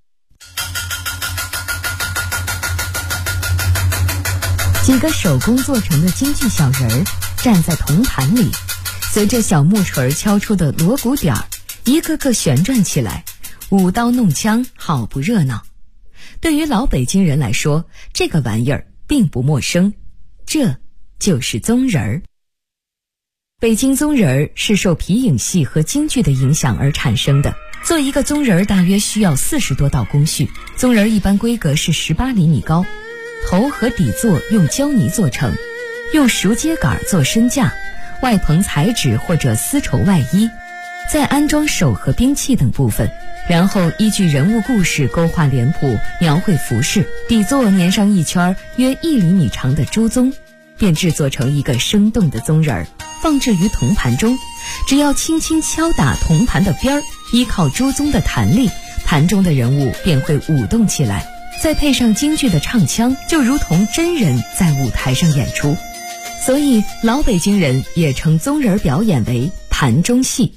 几个手工做成的京剧小人儿站在铜盘里，随着小木锤敲出的锣鼓点儿，一个个旋转起来，舞刀弄枪，好不热闹。对于老北京人来说，这个玩意儿并不陌生，这就是宗人儿。北京宗人儿是受皮影戏和京剧的影响而产生的。做一个宗人儿大约需要40多道工序。宗人儿一般规格是18厘米高，头和底座用胶泥做成，用熟秸秆做身架，外棚彩纸或者丝绸外衣，再安装手和兵器等部分，然后依据人物故事勾画脸谱，描绘服饰，底座粘上一圈约1厘米长的猪鬃，便制作成一个生动的宗人儿，放置于铜盘中。只要轻轻敲打铜盘的边儿，依靠猪鬃的弹力，盘中的人物便会舞动起来，再配上京剧的唱腔，就如同真人在舞台上演出。所以老北京人也称宗人表演为盘中戏。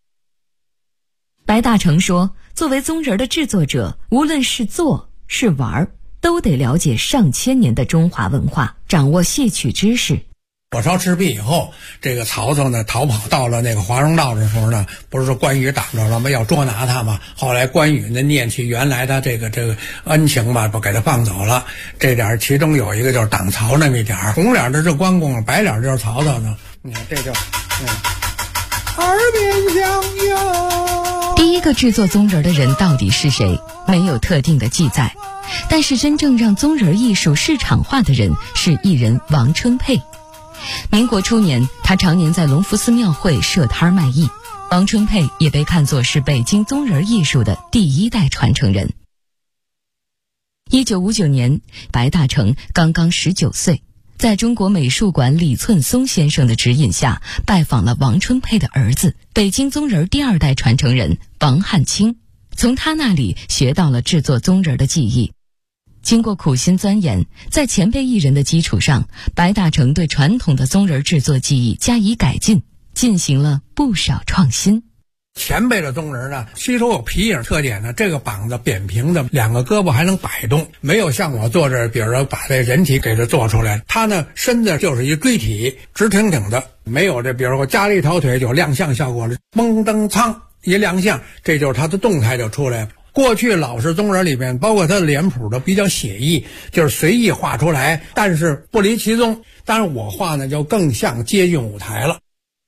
白大成说，作为宗人的制作者，无论是做是玩，都得了解上千年的中华文化，掌握戏曲知识。 火烧赤壁以后，这个曹操呢逃跑到了那个华容道的时候呢，不是说关羽挡着了吗？要捉拿他嘛。后来关羽呢念起原来他这个恩情吧，不给他放走了。这点其中有一个就是挡曹那么一点，红脸的是关公，白脸就是曹操呢。你看这就耳边相拥。 第一个制作宗人的人到底是谁？没有特定的记载。但是真正让宗人艺术市场化的人是艺人王春佩。民国初年，他常年在隆福寺庙会设摊卖艺。王春佩也被看作是北京宗人艺术的第1代传承人。1959年，白大成刚刚19岁，在中国美术馆李寸松先生的指引下，拜访了王春佩的儿子，北京宗人第2代传承人王汉卿，从他那里学到了制作宗人的技艺。经过苦心钻研，在前辈艺人的基础上，白大成对传统的宗人制作技艺加以改进，进行了不少创新。 前辈的宗人呢，吸收有皮影特点呢，这个膀子扁平的，2个胳膊还能摆动，没有像我做这，比如说把这人体给它做出来。他呢身子就是一锥体，直挺挺的，没有这比如说加了一条腿就亮相效果了，蒙登苍一亮相，这就是他的动态就出来了。过去老式宗人里面，包括他的脸谱都比较写意，就是随意画出来，但是不离其宗。但是我画呢就更像接近舞台了。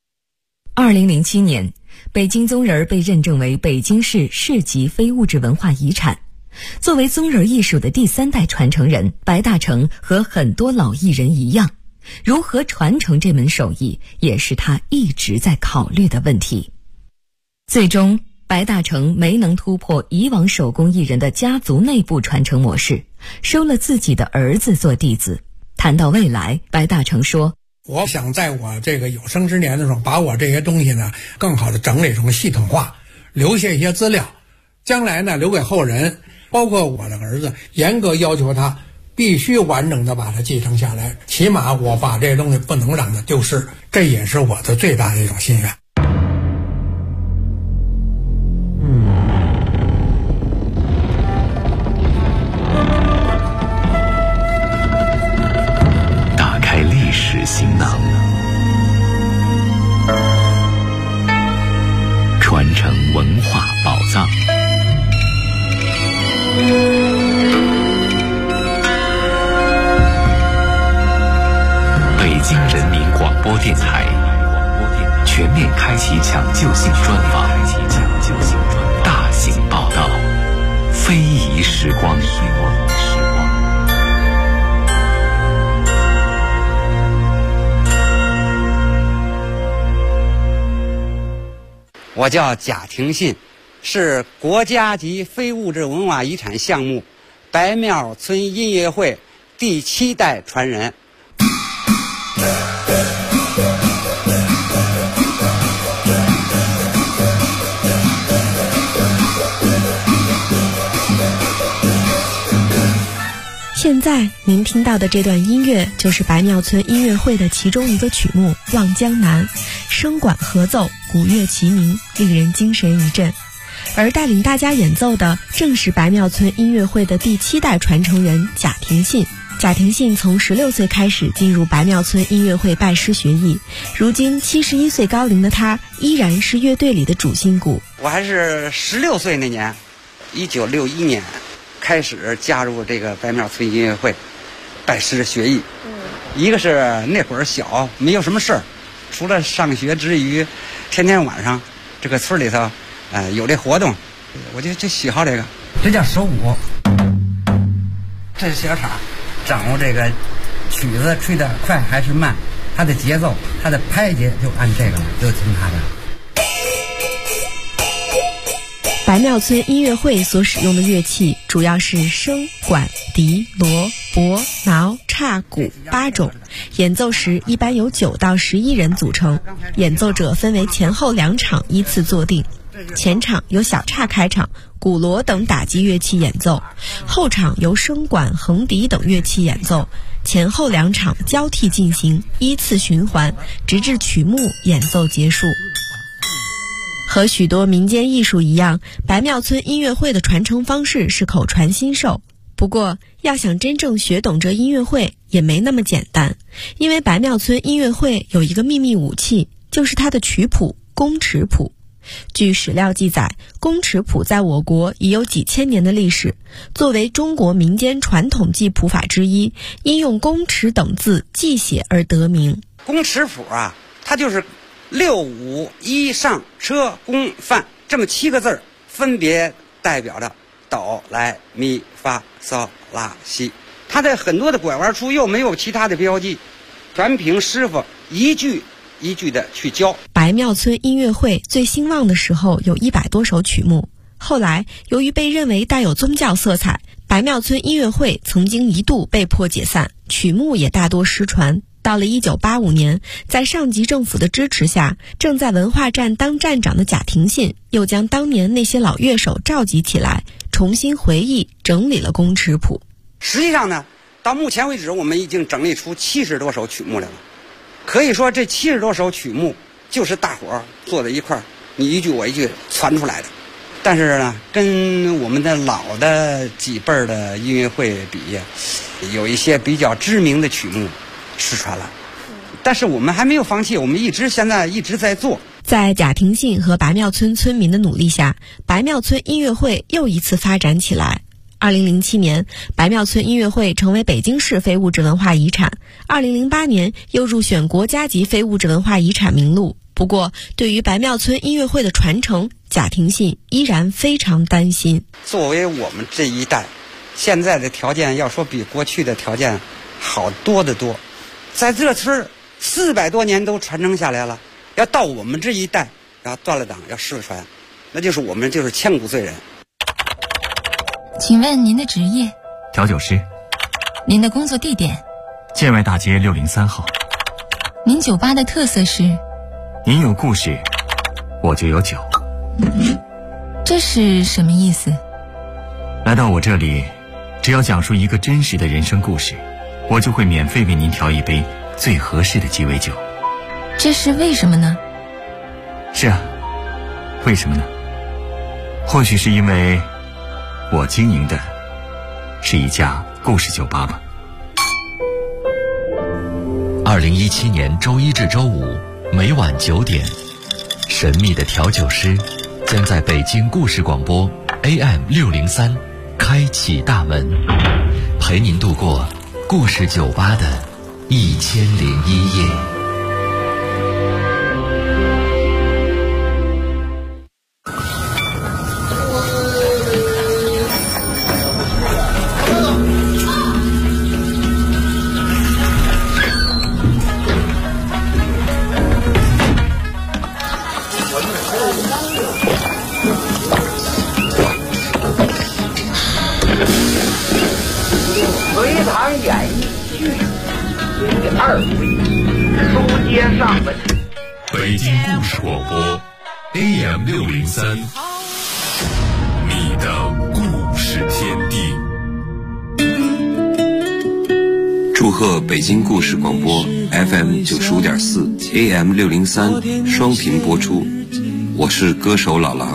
2007年，北京宗人被认证为北京市市级非物质文化遗产。作为宗人艺术的第3代传承人，白大成和很多老艺人一样，如何传承这门手艺也是他一直在考虑的问题。最终白大成没能突破以往手工艺人的家族内部传承模式，收了自己的儿子做弟子。 谈到未来，白大成说：“ 我想在我这个有生之年的时候，把我这些东西呢，更好的整理成系统化，留下一些资料，将来呢留给后人，包括我的儿子，严格要求他必须完整的把它继承下来，起码我把这些东西不能让它丢失，这也是我的最大的一种心愿。” 打开历史行囊，传承文化宝藏。北京人民广播电台全面开启抢救性专访，大型报道，非遗时光。 我叫贾廷信，是国家级非物质文化遗产项目白庙村音乐会第7代传人。 现在您听到的这段音乐就是白庙村音乐会的其中一个曲目《望江南》，声管合奏，鼓乐齐鸣，令人精神一振。而带领大家演奏的正是白庙村音乐会的第7代传承人贾廷信。贾廷信从16岁开始进入白庙村音乐会拜师学艺，如今71岁高龄的他依然是乐队里的主心骨。 我还是16岁那年，1961年开始加入这个白庙村音乐会，拜师学艺。一个是那会儿小，没有什么事儿，除了上学之余，天天晚上这个村里头，有这活动，我就喜好这个。这叫手鼓，这是小叉，掌握这个曲子吹得快还是慢，它的节奏，它的拍节就按这个了，就听它的。 白庙村音乐会所使用的乐器主要是笙、管、笛、锣、钹、挠、叉、鼓8种，演奏时一般由9到11人组成，演奏者分为前后2场依次坐定。前场由小叉开场，鼓锣等打击乐器演奏，后场由笙管、横笛等乐器演奏，前后2场交替进行，依次循环，直至曲目演奏结束。和许多民间艺术一样，白庙村音乐会的传承方式是口传心授。不过，要想真正学懂这音乐会也没那么简单，因为白庙村音乐会有一个秘密武器，就是它的曲谱宫尺谱。据史料记载，宫尺谱在我国已有几千年的历史，作为中国民间传统记谱法之一，因用宫尺等字记写而得名。 宫尺谱啊，它就是6、5、1上车宫范这么7个字儿，分别代表着哆来咪发嗦拉西。它在很多的拐弯处又没有其他的标记，全凭师傅一句一句的去教。 白庙村音乐会最兴旺的时候有100多首曲目，后来由于被认为带有宗教色彩，白庙村音乐会曾经一度被迫解散，曲目也大多失传。到了1985年，在上级政府的支持下，正在文化站当站长的贾廷信又将当年那些老乐手召集起来，重新回忆整理了宫尺谱。 实际上呢，到目前为止我们已经整理出70多首曲目来了。可以说这70多首曲目就是大伙儿坐在一块儿，你一句我一句传出来的。但是呢，跟我们的老的几辈儿的音乐会比，有一些比较知名的曲目失传了，但是我们还没有放弃，我们现在一直在做。 在贾廷信和白庙村村民的努力下，白庙村音乐会又一次发展起来。2007年，白庙村音乐会成为北京市非物质文化遗产。2008年又入选国家级非物质文化遗产名录。不过，对于白庙村音乐会的传承，贾廷信依然非常担心。 作为我们这一代，现在的条件要说比过去的条件好多得多。在这村400多年都传承下来了，要到我们这一代要断了档，要失传，那就是我们就是千古罪人。 请问您的职业？ 调酒师。 您的工作地点？ 建外大街603号。 您酒吧的特色是？ 您有故事，我就有酒。 这是什么意思？ 来到我这里，只要讲述一个真实的人生故事，我就会免费为您调一杯最合适的鸡尾酒。 这是为什么呢？ 是啊，为什么呢？或许是因为我经营的是一家故事酒吧吧。 2017年周一至周五每晚9点，神秘的调酒师将在北京故事广播 AM603开启大门，陪您度过故事酒吧的1001夜。 隋唐演义续第2回，书接上文。 北京故事广播 AM603，你的故事天地。 祝贺北京故事广播 FM95.4 AM603双频播出，我是歌手老狼。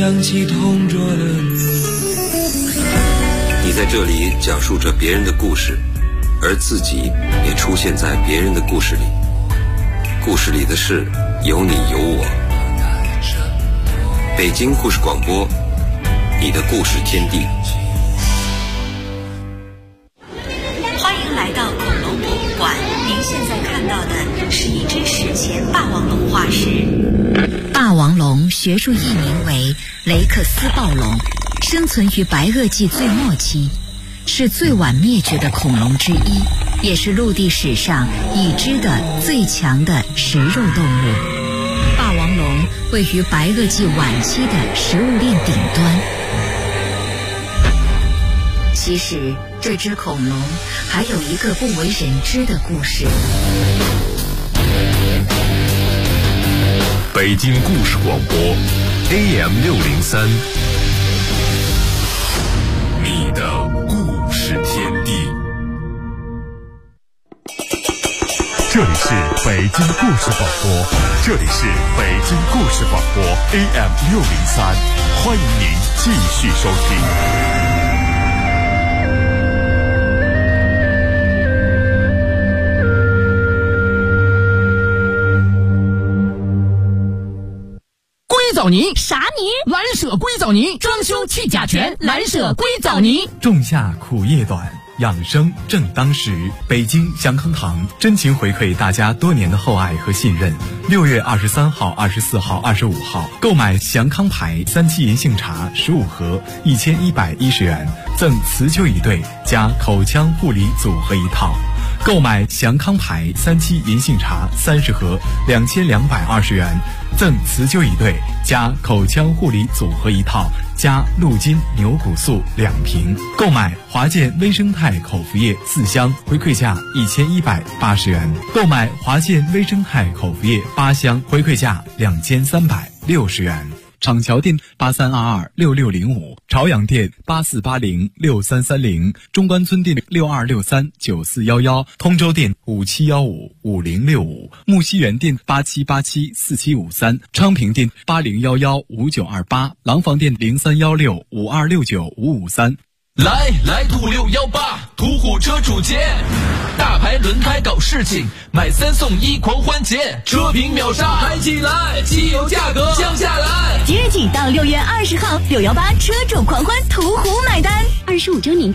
你在这里讲述着别人的故事，而自己也出现在别人的故事里。故事里的事有你有我。北京故事广播，你的故事天地。 欢迎来到恐龙博物馆，您现在看到的是一只史前霸王龙化石。 霸王龙学术译名为雷克斯暴龙，生存于白垩纪最末期，是最晚灭绝的恐龙之一，也是陆地史上已知的最强的食肉动物。霸王龙位于白垩纪晚期的食物链顶端。其实这只恐龙还有一个不为人知的故事。 北京故事广播 AM603，你的故事天地。 这里是北京故事广播，这里是北京故事广播 AM603，欢迎您继续收听。 硅藻泥啥泥？ 蓝舍硅藻泥，装修去甲醛，蓝舍硅藻泥。 仲夏苦夜短，养生正当时。北京祥康堂真情回馈大家多年的厚爱和信任。6月23号、24号、25号，购买祥康牌3七银杏茶15盒，1110元，赠辞旧一对加口腔护理组合一套。购买祥康牌3七银杏茶30盒，2220元，赠辞旧一对加口腔护理组合一套，加鹿筋牛骨素2瓶。购买华健微生态口服液4箱，回馈价1180元。购买华健微生态口服液8箱，回馈价2360元。厂桥店83226605，朝阳店84806330，中关村店62639411，通州店57155065，木樨园店87874753，昌平店80115928，廊坊店031652695553。 来途618，途虎车主节，大牌轮胎搞事情，买3送1狂欢节，车评秒杀，嗨起来，汽油价格降下来。 即日起到6月20号，618车主狂欢，途虎买单，25周年